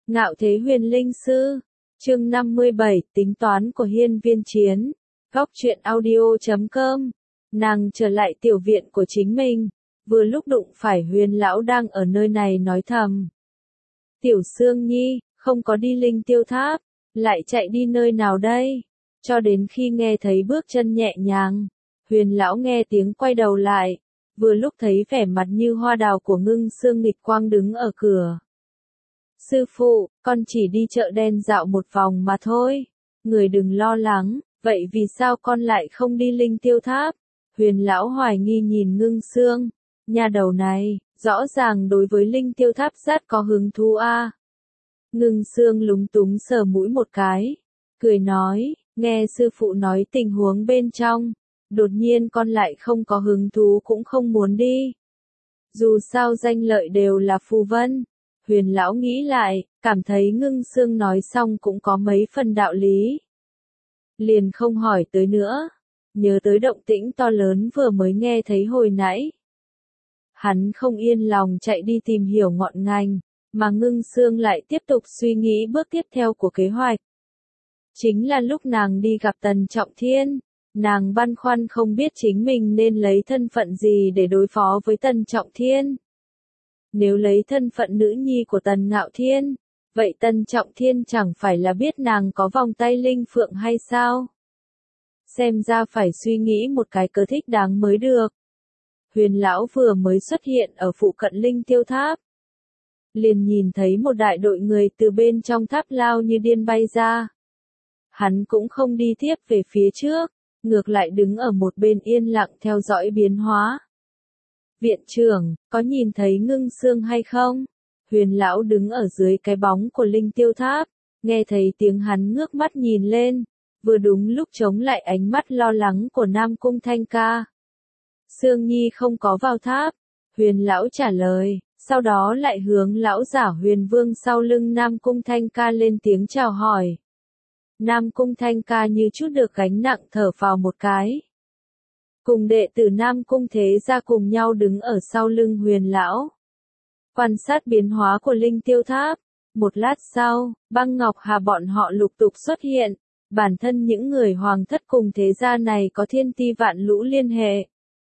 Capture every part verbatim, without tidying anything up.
Ngạo thế huyền linh sư. Chương năm mươi bảy, tính toán của hiên viên chiến. Góc truyện audio chấm com. Nàng trở lại tiểu viện của chính mình, vừa lúc đụng phải Huyền lão đang ở nơi này nói thầm. Tiểu Sương Nhi, không có đi Linh Tiêu Tháp, lại chạy đi nơi nào đây? Cho đến khi nghe thấy bước chân nhẹ nhàng, Huyền lão nghe tiếng quay đầu lại, vừa lúc thấy vẻ mặt như hoa đào của Ngưng Sương nghịch quang đứng ở cửa. Sư phụ, con chỉ đi chợ đen dạo một vòng mà thôi, người đừng lo lắng, vậy vì sao con lại không đi Linh Tiêu Tháp? Huyền lão hoài nghi nhìn Ngưng Sương, nhà đầu này, rõ ràng đối với Linh Tiêu Tháp rất có hứng thú a. À. Ngưng Sương lúng túng sờ mũi một cái, cười nói, nghe sư phụ nói tình huống bên trong, đột nhiên con lại không có hứng thú cũng không muốn đi. Dù sao danh lợi đều là phù vân. Huyền lão nghĩ lại, cảm thấy Ngưng Sương nói xong cũng có mấy phần đạo lý. Liền không hỏi tới nữa, nhớ tới động tĩnh to lớn vừa mới nghe thấy hồi nãy. Hắn không yên lòng chạy đi tìm hiểu ngọn ngành, mà Ngưng Sương lại tiếp tục suy nghĩ bước tiếp theo của kế hoạch. Chính là lúc nàng đi gặp Tần Trọng Thiên, nàng băn khoăn không biết chính mình nên lấy thân phận gì để đối phó với Tần Trọng Thiên. Nếu lấy thân phận nữ nhi của Tần Ngạo Thiên, vậy Tần Trọng Thiên chẳng phải là biết nàng có vòng tay linh phượng hay sao? Xem ra phải suy nghĩ một cái cớ thích đáng mới được. Huyền lão vừa mới xuất hiện ở phụ cận Linh Tiêu Tháp, liền nhìn thấy một đại đội người từ bên trong tháp lao như điên bay ra. Hắn cũng không đi tiếp về phía trước, ngược lại đứng ở một bên yên lặng theo dõi biến hóa. Viện trưởng, có nhìn thấy Ngưng Sương hay không? Huyền lão đứng ở dưới cái bóng của Linh Tiêu Tháp, nghe thấy tiếng hắn ngước mắt nhìn lên, vừa đúng lúc chống lại ánh mắt lo lắng của Nam Cung Thanh Ca. Sương Nhi không có vào tháp, Huyền lão trả lời, sau đó lại hướng lão giả Huyền Vương sau lưng Nam Cung Thanh Ca lên tiếng chào hỏi. Nam Cung Thanh Ca như chút được gánh nặng thở phào một cái. Cùng đệ tử Nam Cung Thế Gia cùng nhau đứng ở sau lưng Huyền lão, quan sát biến hóa của Linh Tiêu Tháp. Một lát sau, Băng Ngọc Hà bọn họ lục tục xuất hiện. Bản thân những người hoàng thất cùng thế gia này có thiên ti vạn lũ liên hệ.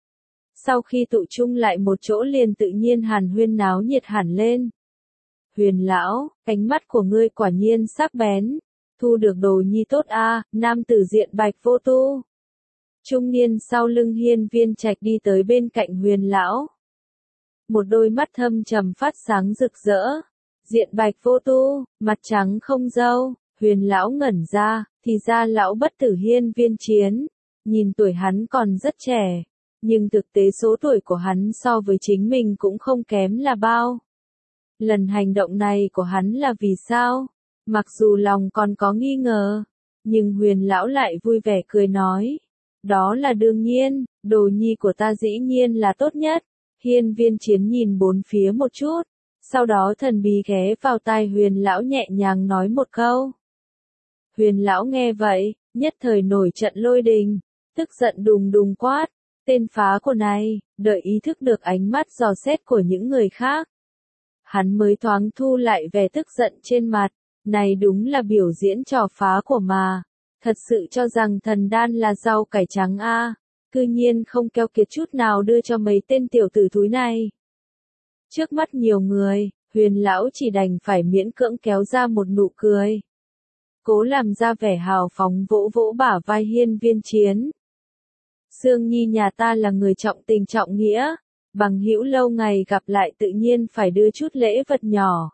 Sau khi tụ chung lại một chỗ liền tự nhiên hàn huyên náo nhiệt hẳn lên. Huyền lão, ánh mắt của ngươi quả nhiên sắc bén, thu được đồ nhi tốt a. À, nam tử diện bạch vô tu. Trung niên sau lưng hiên viên trạch đi tới bên cạnh Huyền lão. Một đôi mắt thâm trầm phát sáng rực rỡ. Diện bạch vô tu, mặt trắng không râu. Huyền lão ngẩn ra, thì ra lão bất tử hiên viên chiến. Nhìn tuổi hắn còn rất trẻ, nhưng thực tế số tuổi của hắn so với chính mình cũng không kém là bao. Lần hành động này của hắn là vì sao? Mặc dù lòng còn có nghi ngờ, nhưng Huyền lão lại vui vẻ cười nói. Đó là đương nhiên, đồ nhi của ta dĩ nhiên là tốt nhất. Hiên viên chiến nhìn bốn phía một chút, sau đó thần bí ghé vào tai Huyền lão nhẹ nhàng nói một câu. Huyền lão nghe vậy, nhất thời nổi trận lôi đình, tức giận đùng đùng quát, tên phá của này, đợi ý thức được ánh mắt dò xét của những người khác. Hắn mới thoáng thu lại vẻ tức giận trên mặt, này đúng là biểu diễn trò phá của mà, thật sự cho rằng thần đan là rau cải trắng a, à. Cư nhiên không keo kiệt chút nào đưa cho mấy tên tiểu tử thúi này. Trước mắt nhiều người, Huyền lão chỉ đành phải miễn cưỡng kéo ra một nụ cười. Cố làm ra vẻ hào phóng vỗ vỗ bả vai hiên viên chiến. Sương Nhi nhà ta là người trọng tình trọng nghĩa, bằng hữu lâu ngày gặp lại tự nhiên phải đưa chút lễ vật nhỏ.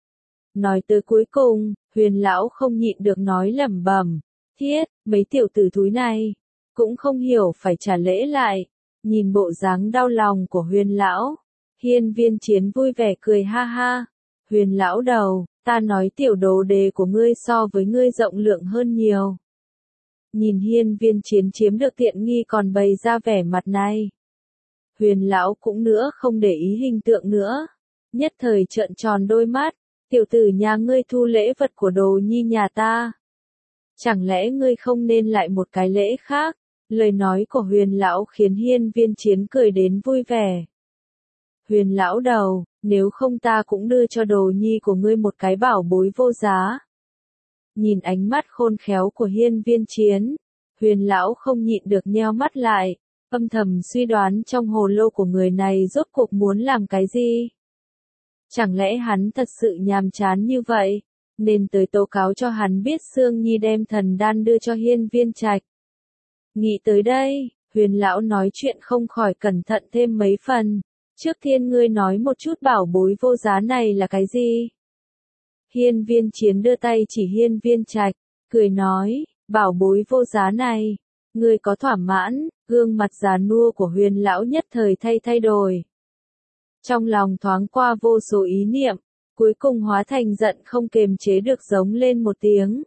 Nói tới cuối cùng, Huyền lão không nhịn được nói lẩm bẩm, thiết, mấy tiểu tử thúi này, cũng không hiểu phải trả lễ lại. Nhìn bộ dáng đau lòng của Huyền lão, hiên viên chiến vui vẻ cười ha ha. Huyền lão đầu, ta nói tiểu đồ đề của ngươi so với ngươi rộng lượng hơn nhiều. Nhìn hiên viên chiến chiếm được tiện nghi còn bày ra vẻ mặt này. Huyền lão cũng nữa không để ý hình tượng nữa. Nhất thời trợn tròn đôi mắt, tiểu tử nhà ngươi thu lễ vật của đồ nhi nhà ta. Chẳng lẽ ngươi không nên lại một cái lễ khác? Lời nói của Huyền lão khiến hiên viên chiến cười đến vui vẻ. Huyền lão đầu, nếu không ta cũng đưa cho đồ nhi của ngươi một cái bảo bối vô giá. Nhìn ánh mắt khôn khéo của hiên viên chiến, Huyền lão không nhịn được nheo mắt lại, âm thầm suy đoán trong hồ lô của người này rốt cuộc muốn làm cái gì. Chẳng lẽ hắn thật sự nhàm chán như vậy, nên tới tố cáo cho hắn biết Sương Nhi đem thần đan đưa cho hiên viên trạch. Nghĩ tới đây, Huyền lão nói chuyện không khỏi cẩn thận thêm mấy phần. Trước tiên ngươi nói một chút bảo bối vô giá này là cái gì? Hiên viên chiến đưa tay chỉ hiên viên trạch, cười nói, bảo bối vô giá này, ngươi có thỏa mãn, gương mặt già nua của Huyền lão nhất thời thay thay đổi. Trong lòng thoáng qua vô số ý niệm, cuối cùng hóa thành giận không kềm chế được giống lên một tiếng.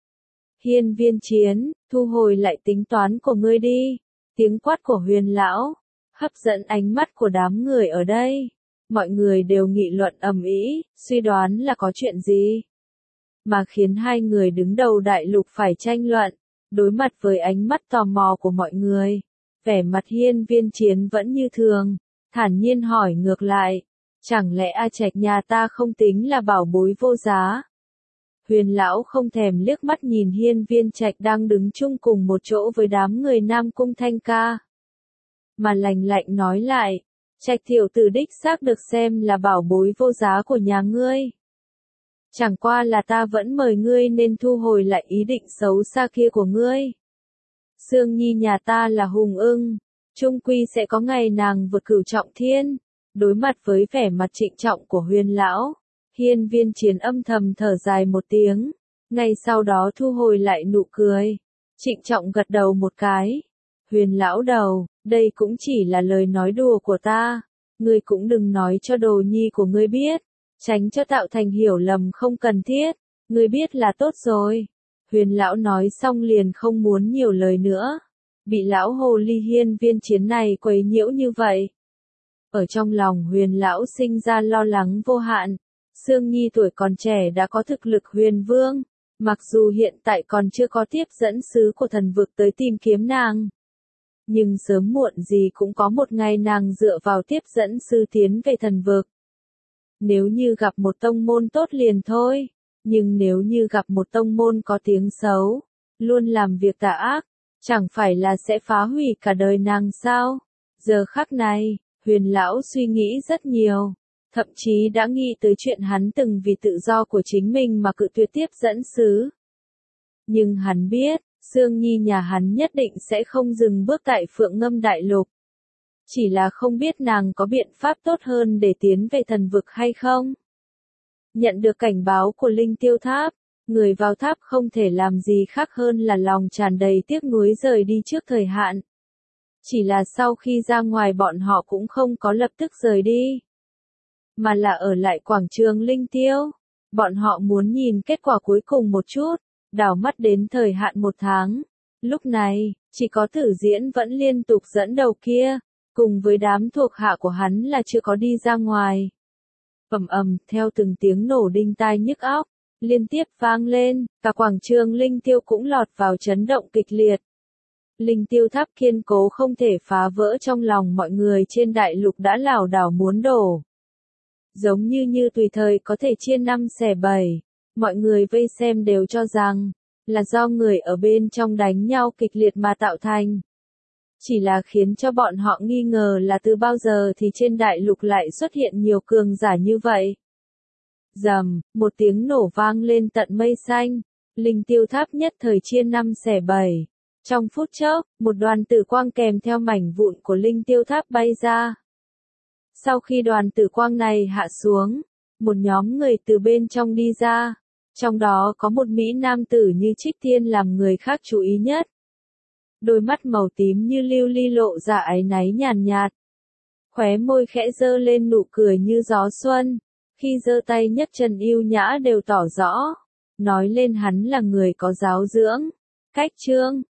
Hiên viên chiến, thu hồi lại tính toán của ngươi đi. Tiếng quát của Huyền lão hấp dẫn ánh mắt của đám người ở đây. Mọi người đều nghị luận ầm ĩ, suy đoán là có chuyện gì. Mà khiến hai người đứng đầu đại lục phải tranh luận, đối mặt với ánh mắt tò mò của mọi người. Vẻ mặt hiên viên chiến vẫn như thường, thản nhiên hỏi ngược lại, chẳng lẽ A Trạch nhà ta không tính là bảo bối vô giá? Huyền lão không thèm liếc mắt nhìn hiên viên trạch đang đứng chung cùng một chỗ với đám người Nam Cung Thanh Ca. Mà lạnh lạnh nói lại, Trạch tiểu tử đích xác được xem là bảo bối vô giá của nhà ngươi. Chẳng qua là ta vẫn mời ngươi nên thu hồi lại ý định xấu xa kia của ngươi. Sương Nhi nhà ta là hùng ưng, chung quy sẽ có ngày nàng vượt cửu trọng thiên. Đối mặt với vẻ mặt trịnh trọng của Huyền lão, hiên viên chiến âm thầm thở dài một tiếng, ngay sau đó thu hồi lại nụ cười, trịnh trọng gật đầu một cái. Huyền lão đầu, đây cũng chỉ là lời nói đùa của ta, ngươi cũng đừng nói cho đồ nhi của ngươi biết, tránh cho tạo thành hiểu lầm không cần thiết, ngươi biết là tốt rồi. Huyền lão nói xong liền không muốn nhiều lời nữa, bị lão hồ ly hiên viên chiến này quấy nhiễu như vậy. Ở trong lòng Huyền lão sinh ra lo lắng vô hạn. Sương Nhi tuổi còn trẻ đã có thực lực huyền vương, mặc dù hiện tại còn chưa có tiếp dẫn sứ của thần vực tới tìm kiếm nàng. Nhưng sớm muộn gì cũng có một ngày nàng dựa vào tiếp dẫn sứ tiến về thần vực. Nếu như gặp một tông môn tốt liền thôi, nhưng nếu như gặp một tông môn có tiếng xấu, luôn làm việc tà ác, chẳng phải là sẽ phá hủy cả đời nàng sao? Giờ khắc này, Huyền lão suy nghĩ rất nhiều. Thậm chí đã nghĩ tới chuyện hắn từng vì tự do của chính mình mà cự tuyệt tiếp dẫn sứ. Nhưng hắn biết, Sương Nhi nhà hắn nhất định sẽ không dừng bước tại Phượng Ngâm Đại Lục. Chỉ là không biết nàng có biện pháp tốt hơn để tiến về thần vực hay không? Nhận được cảnh báo của Linh Tiêu Tháp, người vào tháp không thể làm gì khác hơn là lòng tràn đầy tiếc nuối rời đi trước thời hạn. Chỉ là sau khi ra ngoài bọn họ cũng không có lập tức rời đi, mà là ở lại quảng trường Linh Tiêu. Bọn họ muốn nhìn kết quả cuối cùng một chút, đảo mắt đến thời hạn một tháng. Lúc này, chỉ có Tử Diễn vẫn liên tục dẫn đầu kia, cùng với đám thuộc hạ của hắn là chưa có đi ra ngoài. Ầm ầm, theo từng tiếng nổ đinh tai nhức óc, liên tiếp vang lên, cả quảng trường Linh Tiêu cũng lọt vào chấn động kịch liệt. Linh Tiêu Tháp kiên cố không thể phá vỡ trong lòng mọi người trên đại lục đã lảo đảo muốn đổ. Giống như như tùy thời có thể chia năm xẻ bảy, mọi người vây xem đều cho rằng, là do người ở bên trong đánh nhau kịch liệt mà tạo thành. Chỉ là khiến cho bọn họ nghi ngờ là từ bao giờ thì trên đại lục lại xuất hiện nhiều cường giả như vậy. Rầm, một tiếng nổ vang lên tận mây xanh, Linh Tiêu Tháp nhất thời chia năm xẻ bảy. Trong phút chốc, một đoàn tử quang kèm theo mảnh vụn của Linh Tiêu Tháp bay ra. Sau khi đoàn tử quang này hạ xuống, một nhóm người từ bên trong đi ra. Trong đó có một mỹ nam tử như Trích Tiên làm người khác chú ý nhất. Đôi mắt màu tím như lưu ly lộ ra áy náy nhàn nhạt. Khóe môi khẽ dơ lên nụ cười như gió xuân. Khi giơ tay nhấc chân yêu nhã đều tỏ rõ. Nói lên hắn là người có giáo dưỡng, cách chương.